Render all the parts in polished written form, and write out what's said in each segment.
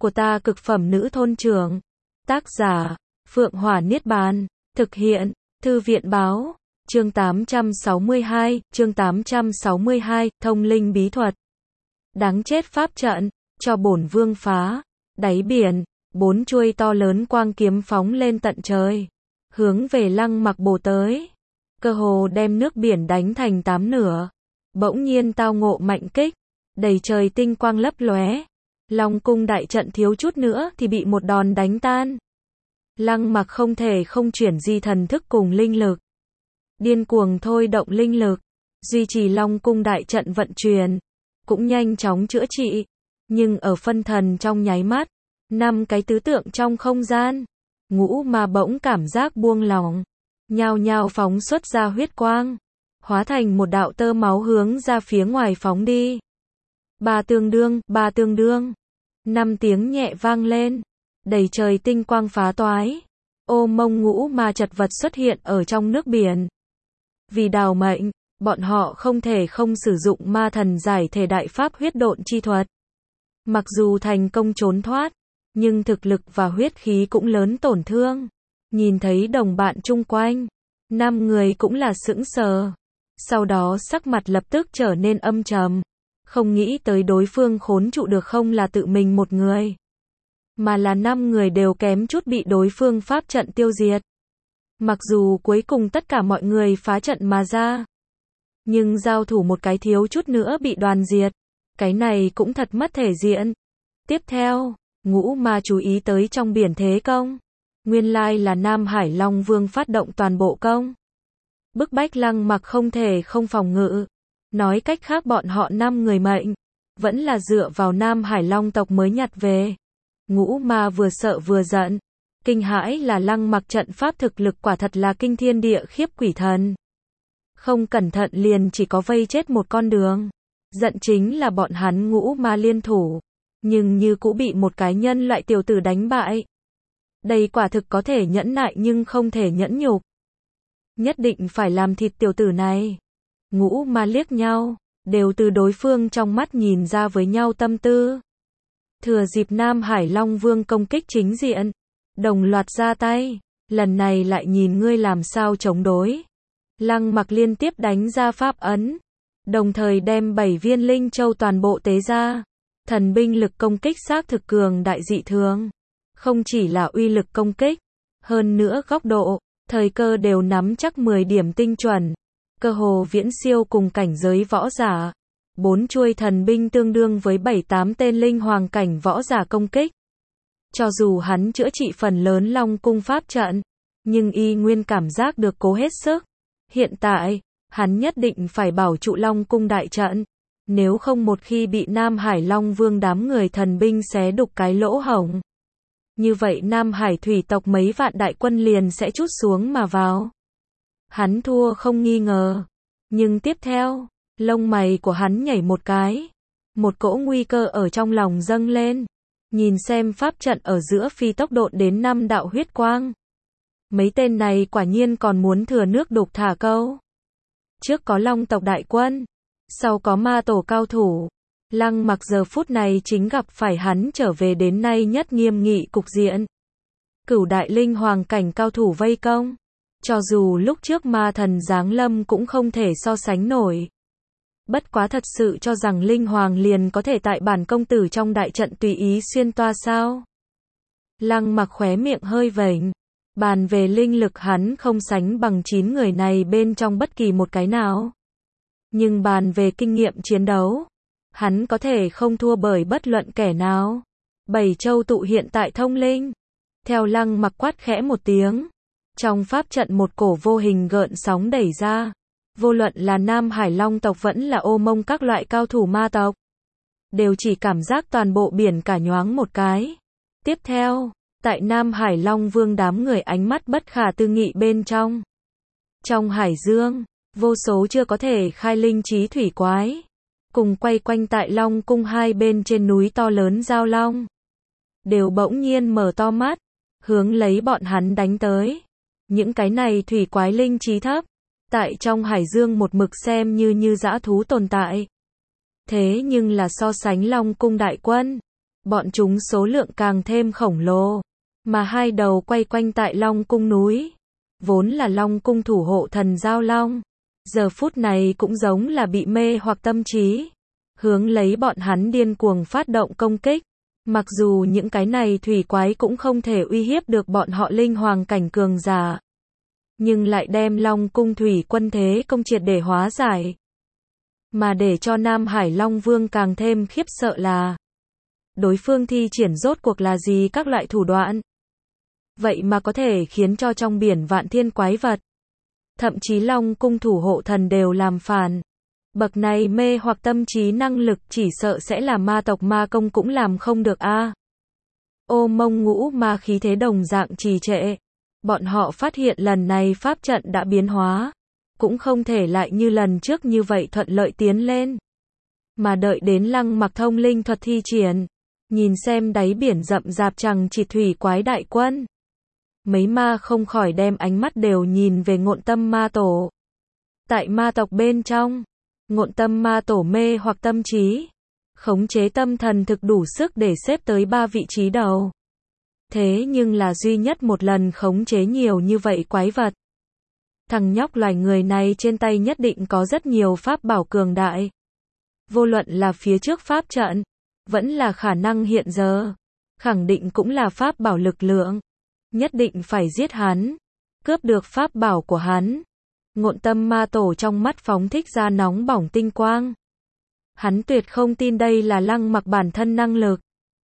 của ta cực phẩm nữ thôn trưởng. Tác giả, Phượng Hỏa Niết Bàn. Thực hiện, Thư viện Báo. Chương 862, Thông linh bí thuật. Đáng chết pháp trận, cho bổn vương phá. Đáy biển, 4 chuôi to lớn quang kiếm phóng lên tận trời, hướng về Lăng Mặc bổ tới, cơ hồ đem nước biển đánh thành 8 nửa. Bỗng nhiên tao ngộ mạnh kích, đầy trời tinh quang lấp lóe, Long cung đại trận thiếu chút nữa thì bị một đòn đánh tan. Lăng Mặc không thể không chuyển di thần thức cùng linh lực, điên cuồng thôi động linh lực, duy trì Long cung đại trận vận chuyển, cũng nhanh chóng chữa trị, nhưng ở phân thần trong nháy mắt, 5 cái tứ tượng trong không gian, ngũ ma bỗng cảm giác buông lỏng, nhao nhao phóng xuất ra huyết quang, hóa thành một đạo tơ máu hướng ra phía ngoài phóng đi. Ba tương đương, 5 tiếng nhẹ vang lên, đầy trời tinh quang phá toái, ô mông ngũ ma chật vật xuất hiện ở trong nước biển. Vì đào mệnh, bọn họ không thể không sử dụng ma thần giải thể đại pháp huyết độn chi thuật. Mặc dù thành công trốn thoát, nhưng thực lực và huyết khí cũng lớn tổn thương. Nhìn thấy đồng bạn chung quanh, 5 người cũng là sững sờ. Sau đó sắc mặt lập tức trở nên âm trầm. Không nghĩ tới đối phương khốn trụ được không là tự mình một người, mà là 5 người đều kém chút bị đối phương pháp trận tiêu diệt. Mặc dù cuối cùng tất cả mọi người phá trận mà ra, nhưng giao thủ một cái thiếu chút nữa bị đoàn diệt. Cái này cũng thật mất thể diện. Tiếp theo, ngũ ma chú ý tới trong biển thế công. Nguyên lai là Nam Hải Long Vương phát động toàn bộ công. Bức bách Lăng Mặc không thể không phòng ngự. Nói cách khác bọn họ 5 người mệnh, vẫn là dựa vào Nam Hải Long tộc mới nhặt về. Ngũ ma vừa sợ vừa giận. Kinh hãi là Lăng Mặc trận pháp thực lực quả thật là kinh thiên địa khiếp quỷ thần. Không cẩn thận liền chỉ có vây chết một con đường. Giận chính là bọn hắn ngũ ma liên thủ, nhưng như cũ bị một cái nhân loại tiểu tử đánh bại. Đây quả thực có thể nhẫn nại nhưng không thể nhẫn nhục. Nhất định phải làm thịt tiểu tử này. Ngũ ma liếc nhau, đều từ đối phương trong mắt nhìn ra với nhau tâm tư. Thừa dịp Nam Hải Long Vương công kích chính diện, đồng loạt ra tay, lần này lại nhìn ngươi làm sao chống đối. Lăng Mặc liên tiếp đánh ra pháp ấn, đồng thời đem 7 viên linh châu toàn bộ tế ra. Thần binh lực công kích xác thực cường đại dị thường. Không chỉ là uy lực công kích, hơn nữa góc độ, thời cơ đều nắm chắc 10 điểm tinh chuẩn. Cơ hồ viễn siêu cùng cảnh giới võ giả. 4 chuôi thần binh tương đương với 7-8 tên linh hoàng cảnh võ giả công kích. Cho dù hắn chữa trị phần lớn Long cung pháp trận, nhưng y nguyên cảm giác được cố hết sức. Hiện tại, hắn nhất định phải bảo trụ Long cung đại trận. Nếu không một khi bị Nam Hải Long Vương đám người thần binh xé đục cái lỗ hổng, như vậy Nam Hải thủy tộc mấy vạn đại quân liền sẽ trút xuống mà vào. Hắn thua không nghi ngờ. Nhưng tiếp theo, lông mày của hắn nhảy một cái. Một cỗ nguy cơ ở trong lòng dâng lên. Nhìn xem pháp trận ở giữa phi tốc độ đến 5 đạo huyết quang. Mấy tên này quả nhiên còn muốn thừa nước đục thả câu. Trước có Long tộc đại quân, sau có ma tổ cao thủ. Lăng Mặc giờ phút này chính gặp phải hắn trở về đến nay nhất nghiêm nghị cục diện. Cửu đại linh hoàng cảnh cao thủ vây công. Cho dù lúc trước ma thần giáng lâm cũng không thể so sánh nổi. Bất quá thật sự cho rằng linh hoàng liền có thể tại bản công tử trong đại trận tùy ý xuyên toa sao? Lăng Mặc khóe miệng hơi vểnh. Bàn về linh lực hắn không sánh bằng 9 người này bên trong bất kỳ một cái nào. Nhưng bàn về kinh nghiệm chiến đấu, hắn có thể không thua bởi bất luận kẻ nào. 7 châu tụ hiện tại thông linh. Theo Lăng Mặc quát khẽ một tiếng, trong pháp trận một cổ vô hình gợn sóng đẩy ra. Vô luận là Nam Hải Long tộc vẫn là ô mông các loại cao thủ ma tộc, đều chỉ cảm giác toàn bộ biển cả nhoáng một cái. Tiếp theo, tại Nam Hải Long Vương đám người ánh mắt bất khả tư nghị bên trong. Trong hải dương, vô số chưa có thể khai linh trí thủy quái, cùng quay quanh tại Long cung hai bên trên núi to lớn giao long, đều bỗng nhiên mở to mắt, hướng lấy bọn hắn đánh tới. Những cái này thủy quái linh trí thấp, tại trong hải dương một mực xem như dã thú tồn tại. Thế nhưng là so sánh Long cung đại quân, bọn chúng số lượng càng thêm khổng lồ, mà hai đầu quay quanh tại Long Cung núi, vốn là Long Cung thủ hộ thần Giao Long, giờ phút này cũng giống là bị mê hoặc tâm trí, hướng lấy bọn hắn điên cuồng phát động công kích. Mặc dù những cái này thủy quái cũng không thể uy hiếp được bọn họ linh hoàng cảnh cường giả, nhưng lại đem Long Cung thủy quân thế công triệt để hóa giải. Mà để cho Nam Hải Long Vương càng thêm khiếp sợ là đối phương thi triển rốt cuộc là gì các loại thủ đoạn. Vậy mà có thể khiến cho trong biển vạn thiên quái vật, thậm chí Long Cung thủ hộ thần đều làm phản. Bậc này mê hoặc tâm trí năng lực chỉ sợ sẽ là ma tộc ma công cũng làm không được a. Ô Mông Ngũ ma khí thế đồng dạng trì trệ. Bọn họ phát hiện lần này pháp trận đã biến hóa, cũng không thể lại như lần trước như vậy thuận lợi tiến lên. Mà đợi đến Lăng Mặc thông linh thuật thi triển, nhìn xem đáy biển rậm rạp chằng chịt thủy quái đại quân. Mấy ma không khỏi đem ánh mắt đều nhìn về Ngộn Tâm ma tổ. Tại ma tộc bên trong, Ngộn Tâm ma tổ mê hoặc tâm trí, khống chế tâm thần thực đủ sức để xếp tới 3 vị trí đầu. Thế nhưng là duy nhất một lần khống chế nhiều như vậy quái vật. Thằng nhóc loài người này trên tay nhất định có rất nhiều pháp bảo cường đại. Vô luận là phía trước pháp trận, vẫn là khả năng hiện giờ, khẳng định cũng là pháp bảo lực lượng. Nhất định phải giết hắn, cướp được pháp bảo của hắn. Ngộn Tâm ma tổ trong mắt phóng thích ra nóng bỏng tinh quang. Hắn tuyệt không tin đây là Lăng Mặc bản thân năng lực.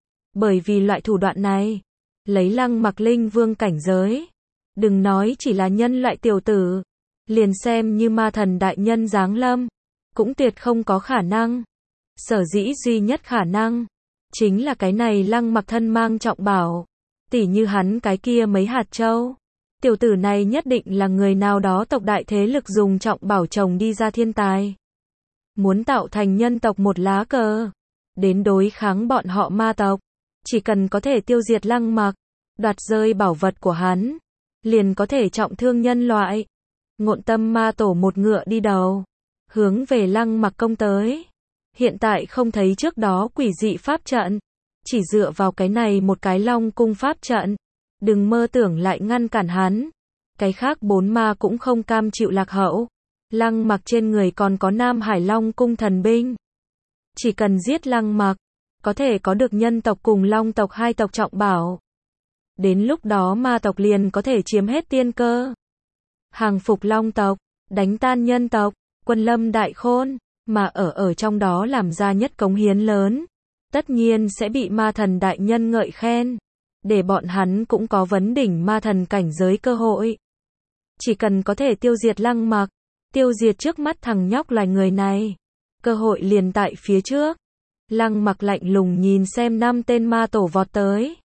Bởi vì loại thủ đoạn này, lấy Lăng Mặc linh vương cảnh giới, đừng nói chỉ là nhân loại tiểu tử, liền xem như ma thần đại nhân giáng lâm, cũng tuyệt không có khả năng. Sở dĩ duy nhất khả năng, chính là cái này Lăng Mặc thân mang trọng bảo, tỉ như hắn cái kia mấy hạt châu. Tiểu tử này nhất định là người nào đó tộc đại thế lực dùng trọng bảo trồng đi ra thiên tài. Muốn tạo thành nhân tộc một lá cờ, đến đối kháng bọn họ ma tộc, chỉ cần có thể tiêu diệt Lăng Mặc, đoạt rơi bảo vật của hắn, liền có thể trọng thương nhân loại. Ngộn Tâm ma tổ một ngựa đi đầu, hướng về Lăng Mặc công tới. Hiện tại không thấy trước đó quỷ dị pháp trận, chỉ dựa vào cái này một cái Long Cung pháp trận, đừng mơ tưởng lại ngăn cản hắn. Cái khác 4 ma cũng không cam chịu lạc hậu. Lăng Mặc trên người còn có Nam Hải Long Cung thần binh. Chỉ cần giết Lăng Mặc, có thể có được nhân tộc cùng Long tộc hai tộc trọng bảo. Đến lúc đó ma tộc liền có thể chiếm hết tiên cơ. Hàng phục Long tộc, đánh tan nhân tộc, quân lâm đại khôn, mà ở trong đó làm ra nhất cống hiến lớn. Tất nhiên sẽ bị ma thần đại nhân ngợi khen, để bọn hắn cũng có vấn đỉnh ma thần cảnh giới cơ hội. Chỉ cần có thể tiêu diệt Lăng Mặc, tiêu diệt trước mắt thằng nhóc loài người này, cơ hội liền tại phía trước. Lăng Mặc lạnh lùng nhìn xem 5 tên ma tổ vọt tới.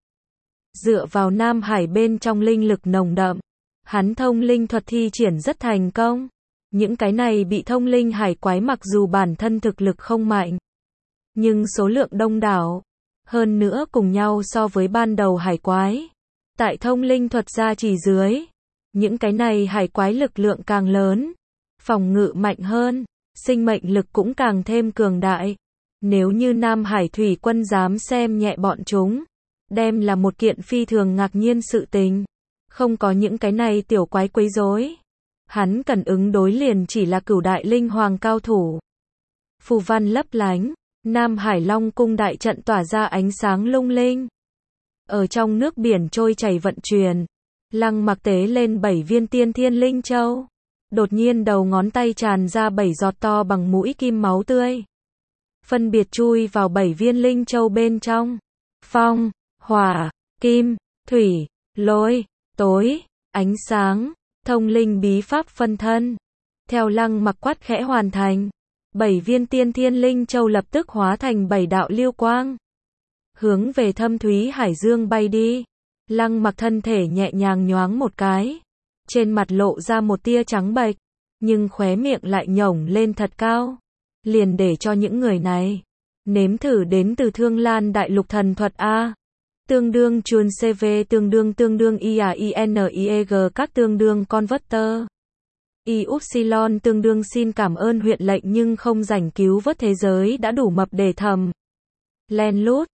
Dựa vào Nam Hải bên trong linh lực nồng đậm, hắn thông linh thuật thi triển rất thành công. Những cái này bị thông linh hải quái mặc dù bản thân thực lực không mạnh, nhưng số lượng đông đảo, hơn nữa cùng nhau so với ban đầu hải quái. Tại thông linh thuật gia trì dưới, những cái này hải quái lực lượng càng lớn, phòng ngự mạnh hơn, sinh mệnh lực cũng càng thêm cường đại. Nếu như Nam Hải thủy quân dám xem nhẹ bọn chúng, đem là một kiện phi thường ngạc nhiên sự tình. Không có những cái này tiểu quái quấy rối, hắn cần ứng đối liền chỉ là cửu đại linh hoàng cao thủ. Phù văn lấp lánh, Nam Hải Long Cung đại trận tỏa ra ánh sáng lung linh. Ở trong nước biển trôi chảy vận chuyển, Lăng Mặc tế lên 7 viên tiên thiên linh châu. Đột nhiên đầu ngón tay tràn ra 7 giọt to bằng mũi kim máu tươi. Phân biệt chui vào 7 viên linh châu bên trong. Phong, hỏa, kim, thủy, lôi, tối, ánh sáng, thông linh bí pháp phân thân. Theo Lăng Mặc quát khẽ hoàn thành, 7 viên tiên thiên linh châu lập tức hóa thành 7 đạo lưu quang, hướng về thâm thúy hải dương bay đi. Lăng Mặc thân thể nhẹ nhàng nhoáng một cái, trên mặt lộ ra một tia trắng bệch, nhưng khóe miệng lại nhổng lên thật cao, liền để cho những người này nếm thử đến từ Thương Lan Đại Lục thần thuật a. Tương đương chuồn CV tương đương IAINIEG các tương đương converter. Ypsilon tương đương xin cảm ơn huyện lệnh nhưng không rảnh cứu vớt thế giới đã đủ mập để thầm. Len lút,